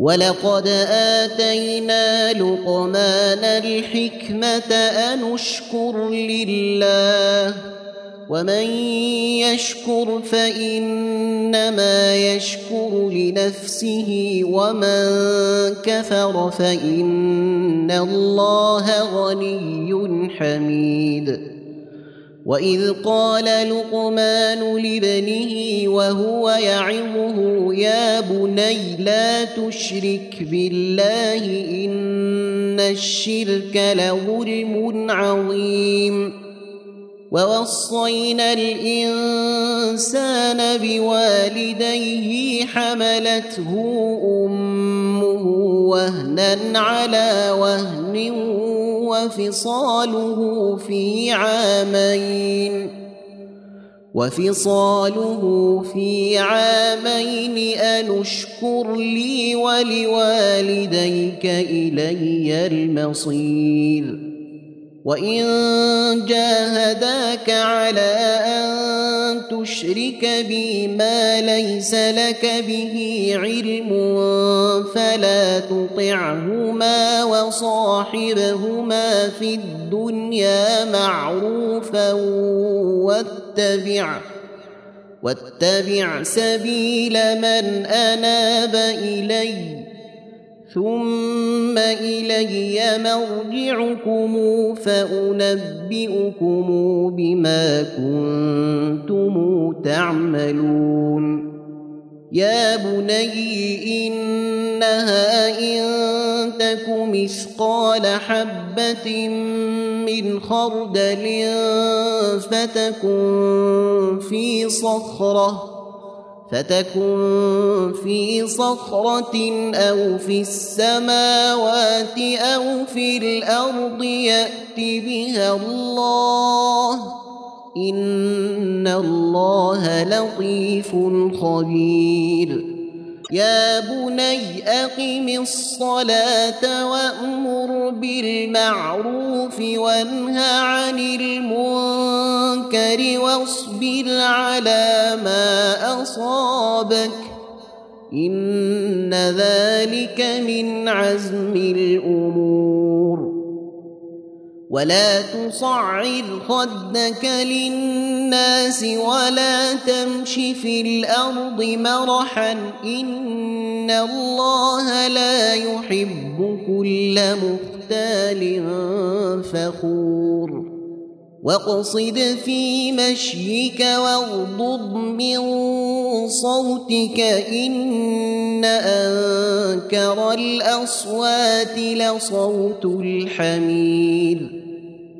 ولقد آتينا لقمان الحكمة أن اشكر لله ومن يشكر فإنما يشكر لنفسه ومن كفر فإن الله غني حميد. وإذ قال لقمان لابنه وهو يعظه يا بني لا تشرك بالله إن الشرك لظلم عظيم. ووصينا الإنسان بوالديه حملته أمه وهنا على وهن وفصاله في عامين أن اشكر لي ولوالديك إلي المصير. وإن جاهداك على أن تشرك بي ما ليس لك به علم فلا تطعهما وصاحبهما في الدنيا معروفا واتبع سبيل من أناب إلي ثم إلي مرجعكم فأنبئكم بما كنتم تعملون. يا بني إنها إن تك مثقال حبة من خردل فتكن في صخرة أو في السماوات أو في الأرض يأت بها الله إن الله لطيف خبير. يا بني أقم الصلاة وأمر بالمعروف وانه عن المنكر واصبر على ما أصابك إن ذلك من عزم الأمور. ولا تصعر خدك للناس ولا تمش في الأرض مرحا إن الله لا يحب كل مختال فخور. واقصد في مشيك واغضض من صوتك إن أنكر الأصوات لصوت الحمير.